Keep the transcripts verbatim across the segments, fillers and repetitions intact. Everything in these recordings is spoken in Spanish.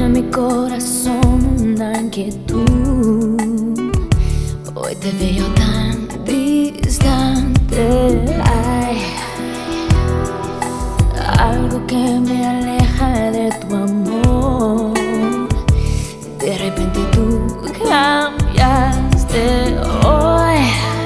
en mi corazón una inquietud. Hoy te veo tan distante. Hay algo que me aleja de tu amor. De repente tú cambiaste hoy.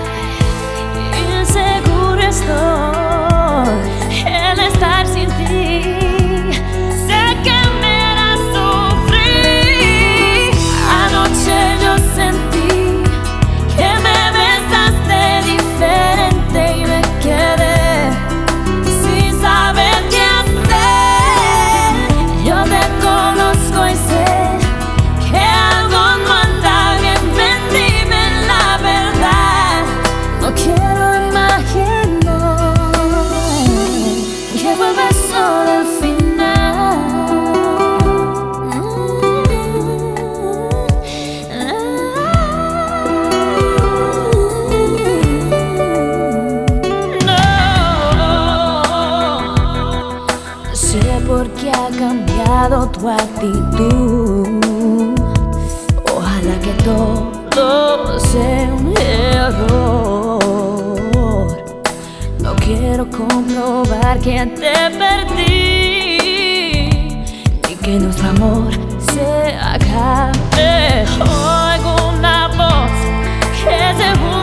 Inseguro estoy en estar sin ti. Sé que me harás sufrir. Anoche yo sentí que me besaste diferente y me quedé sin saber qué hacer. Yo te conozco y sé que algo no anda bien. Ven, dime la verdad. No quiero imaginar que vuelves solo al final. No sé por qué ha cambiado tu actitud. Ojalá que todo sea un error. No quiero comprobar que te perdí, ni que nuestro amor se acabe. Oigo una voz que se